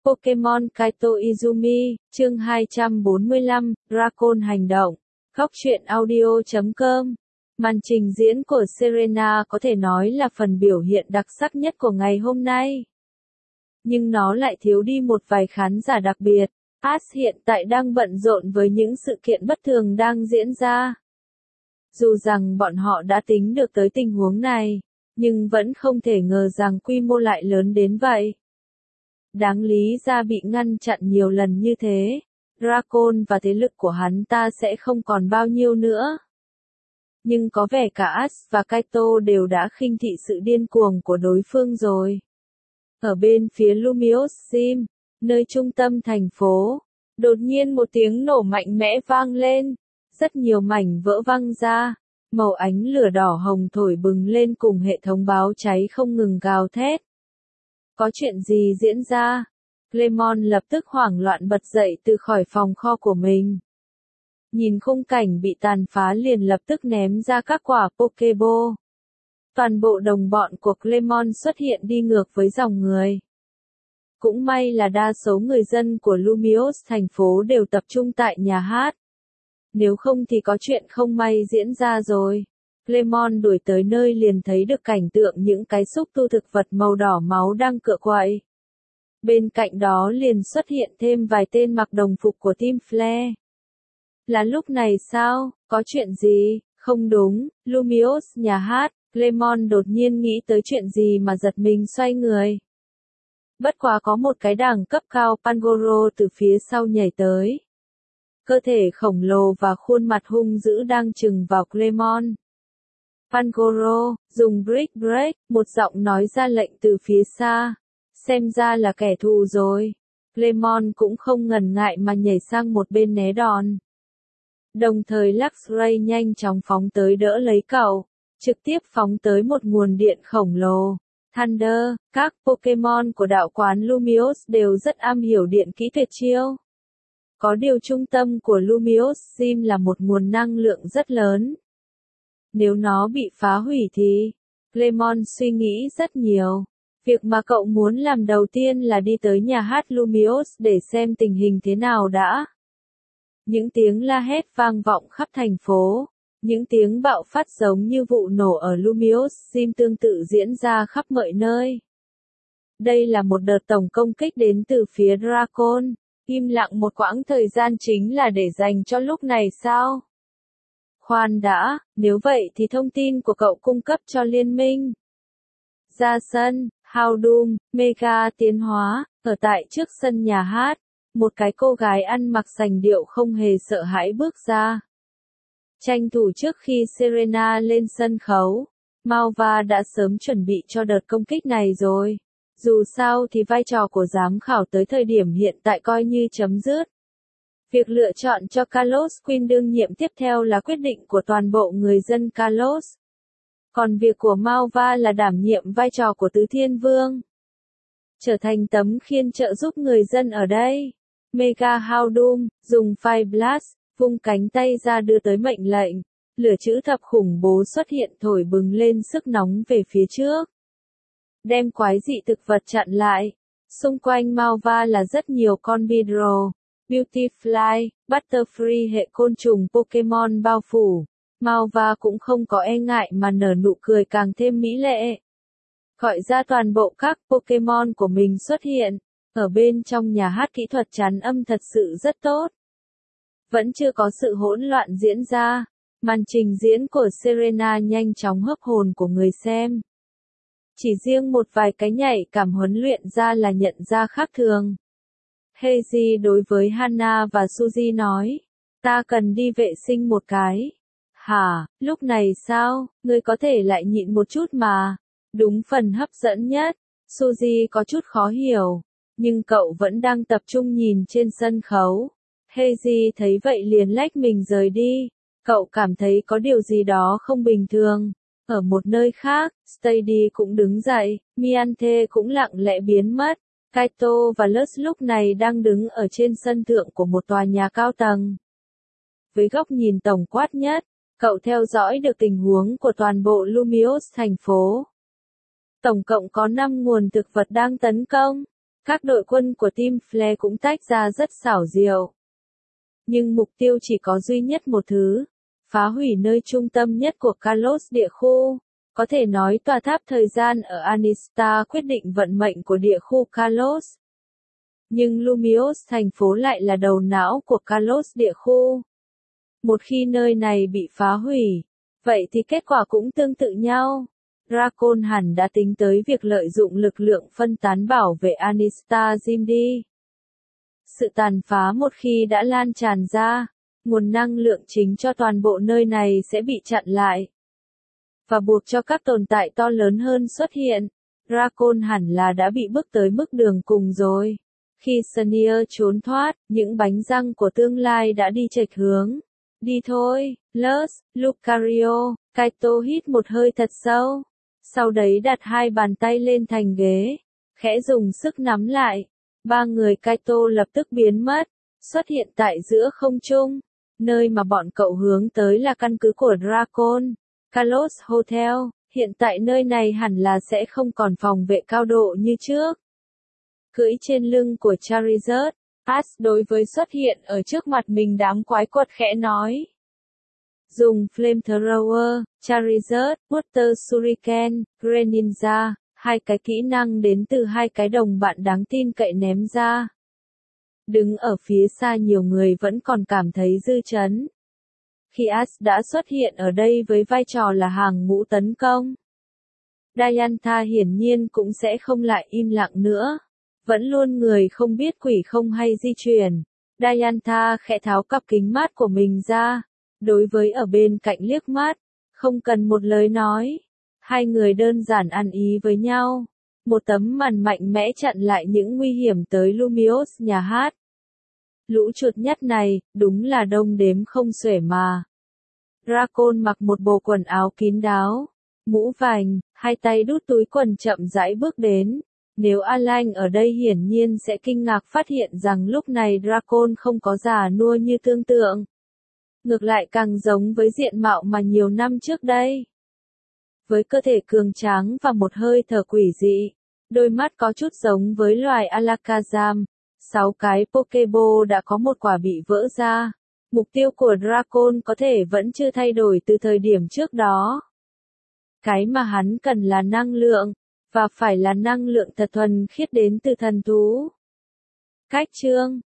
Pokemon Kaito Izumi, chương 245, Dragon hành động. Góc truyện audio.com. Màn trình diễn của Serena có thể nói là phần biểu hiện đặc sắc nhất của ngày hôm nay. Nhưng nó lại thiếu đi một vài khán giả đặc biệt. Ash hiện tại đang bận rộn với những sự kiện bất thường đang diễn ra. Dù rằng bọn họ đã tính được tới tình huống này, nhưng vẫn không thể ngờ rằng quy mô lại lớn đến vậy. Đáng lý ra bị ngăn chặn nhiều lần như thế, Dragon và thế lực của hắn ta sẽ không còn bao nhiêu nữa. Nhưng có vẻ cả Ash và Kaito đều đã khinh thị sự điên cuồng của đối phương rồi. Ở bên phía Lumiose Gym, nơi trung tâm thành phố, đột nhiên một tiếng nổ mạnh mẽ vang lên, rất nhiều mảnh vỡ văng ra, màu ánh lửa đỏ hồng thổi bừng lên cùng hệ thống báo cháy không ngừng gào thét. Có chuyện gì diễn ra? Clemon lập tức hoảng loạn bật dậy từ khỏi phòng kho của mình. Nhìn khung cảnh bị tàn phá liền lập tức ném ra các quả Pokeball. Toàn bộ đồng bọn của Clemon xuất hiện đi ngược với dòng người. Cũng may là đa số người dân của Lumiose thành phố đều tập trung tại nhà hát. Nếu không thì có chuyện không may diễn ra rồi. Clemon đuổi tới nơi liền thấy được cảnh tượng những cái xúc tu thực vật màu đỏ máu đang cựa quậy. Bên cạnh đó liền xuất hiện thêm vài tên mặc đồng phục của Team Flare. Là lúc này sao? Có chuyện gì? Không đúng, Lumiose nhà hát. Clemon đột nhiên nghĩ tới chuyện gì mà giật mình xoay người. Bất quá có một cái đẳng cấp cao Pangoro từ phía sau nhảy tới. Cơ thể khổng lồ và khuôn mặt hung dữ đang chừng vào Clemon. Pangoro, dùng Brick Break, một giọng nói ra lệnh từ phía xa. Xem ra là kẻ thù rồi. Clemon cũng không ngần ngại mà nhảy sang một bên né đòn. Đồng thời Luxray nhanh chóng phóng tới đỡ lấy cậu, trực tiếp phóng tới một nguồn điện khổng lồ. Thunder, các Pokemon của đạo quán Lumiose đều rất am hiểu điện kỹ tuyệt chiêu. Có điều trung tâm của Lumiose Gym là một nguồn năng lượng rất lớn. Nếu nó bị phá hủy thì... Clemon suy nghĩ rất nhiều. Việc mà cậu muốn làm đầu tiên là đi tới nhà hát Lumiose để xem tình hình thế nào đã. Những tiếng la hét vang vọng khắp thành phố. Những tiếng bạo phát giống như vụ nổ ở Lumiose Gym tương tự diễn ra khắp mọi nơi. Đây là một đợt tổng công kích đến từ phía Dragon. Im lặng một quãng thời gian chính là để dành cho lúc này sao? Khoan đã, nếu vậy thì thông tin của cậu cung cấp cho liên minh. Ra sân, Houndoom, Mega tiến hóa, ở tại trước sân nhà hát, một cái cô gái ăn mặc sành điệu không hề sợ hãi bước ra. Tranh thủ trước khi Serena lên sân khấu, Malva đã sớm chuẩn bị cho đợt công kích này rồi. Dù sao thì vai trò của giám khảo tới thời điểm hiện tại coi như chấm dứt. Việc lựa chọn cho Kalos Queen đương nhiệm tiếp theo là quyết định của toàn bộ người dân Kalos. Còn việc của Malva là đảm nhiệm vai trò của Tứ Thiên Vương. Trở thành tấm khiên trợ giúp người dân ở đây. Mega Houndoom, dùng Fire Blast, vung cánh tay ra đưa tới mệnh lệnh. Lửa chữ thập khủng bố xuất hiện thổi bừng lên sức nóng về phía trước. Đem quái dị thực vật chặn lại. Xung quanh Malva là rất nhiều con Beedrill, Beautifly, Butterfree hệ côn trùng Pokemon bao phủ. Malva cũng không có e ngại mà nở nụ cười càng thêm mỹ lệ. Gọi ra toàn bộ các Pokemon của mình xuất hiện. Ở bên trong nhà hát kỹ thuật chắn âm thật sự rất tốt. Vẫn chưa có sự hỗn loạn diễn ra. Màn trình diễn của Serena nhanh chóng hấp hồn của người xem. Chỉ riêng một vài cái nhảy cảm huấn luyện ra là nhận ra khác thường. Heiji đối với Hana và Suzy nói. Ta cần đi vệ sinh một cái. Hả, lúc này sao, ngươi có thể lại nhịn một chút mà. Đúng phần hấp dẫn nhất. Suzy có chút khó hiểu. Nhưng cậu vẫn đang tập trung nhìn trên sân khấu. Heiji thấy vậy liền lách mình rời đi. Cậu cảm thấy có điều gì đó không bình thường. Ở một nơi khác, Stady cũng đứng dậy, Miante cũng lặng lẽ biến mất. Kaito và Luz lúc này đang đứng ở trên sân thượng của một tòa nhà cao tầng. Với góc nhìn tổng quát nhất, cậu theo dõi được tình huống của toàn bộ Lumiose thành phố. Tổng cộng có 5 nguồn thực vật đang tấn công. Các đội quân của Team Flare cũng tách ra rất xảo diệu. Nhưng mục tiêu chỉ có duy nhất một thứ, phá hủy nơi trung tâm nhất của Kalos địa khu. Có thể nói tòa tháp thời gian ở Anista quyết định vận mệnh của địa khu Kalos. Nhưng Lumios thành phố lại là đầu não của Kalos địa khu. Một khi nơi này bị phá hủy, vậy thì kết quả cũng tương tự nhau. Drakon hẳn đã tính tới việc lợi dụng lực lượng phân tán bảo vệ Anista Zimdi. Sự tàn phá một khi đã lan tràn ra, nguồn năng lượng chính cho toàn bộ nơi này sẽ bị chặn lại. Và buộc cho các tồn tại to lớn hơn xuất hiện. Drakon hẳn là đã bị bước tới mức đường cùng rồi. Khi Sanier trốn thoát, những bánh răng của tương lai đã đi chệch hướng. Đi thôi, Lus, Lucario. Kaito hít một hơi thật sâu. Sau đấy đặt hai bàn tay lên thành ghế. Khẽ dùng sức nắm lại. Ba người Kaito lập tức biến mất. Xuất hiện tại giữa không trung. Nơi mà bọn cậu hướng tới là căn cứ của Drakon. Kalos Hotel. Hiện tại nơi này hẳn là sẽ không còn phòng vệ cao độ như trước. Cưỡi trên lưng của Charizard, Ash đối với xuất hiện ở trước mặt mình đám quái quật khẽ nói. Dùng Flamethrower, Charizard, Water Shuriken, Greninja, hai cái kỹ năng đến từ hai cái đồng bạn đáng tin cậy ném ra. Đứng ở phía xa nhiều người vẫn còn cảm thấy dư chấn. Khi Ash đã xuất hiện ở đây với vai trò là hàng ngũ tấn công, Diantha hiển nhiên cũng sẽ không lại im lặng nữa. Vẫn luôn người không biết quỷ không hay di chuyển. Diantha khẽ tháo cặp kính mát của mình ra. Đối với ở bên cạnh liếc mắt. Không cần một lời nói. Hai người đơn giản ăn ý với nhau. Một tấm màn mạnh mẽ chặn lại những nguy hiểm tới Lumios nhà hát. Lũ chuột nhắt này, đúng là đông đếm không xuể mà. Drakon mặc một bộ quần áo kín đáo. Mũ vành, hai tay đút túi quần chậm rãi bước đến. Nếu Alain ở đây hiển nhiên sẽ kinh ngạc phát hiện rằng lúc này Drakon không có già nua như tưởng tượng. Ngược lại càng giống với diện mạo mà nhiều năm trước đây. Với cơ thể cường tráng và một hơi thở quỷ dị, đôi mắt có chút giống với loài Alakazam. 6 cái Pokéball đã có một quả bị vỡ ra. Mục tiêu của Drakon có thể vẫn chưa thay đổi từ thời điểm trước đó. Cái mà hắn cần là năng lượng. Và phải là năng lượng thật thuần khiết đến từ thần thú. Cách chương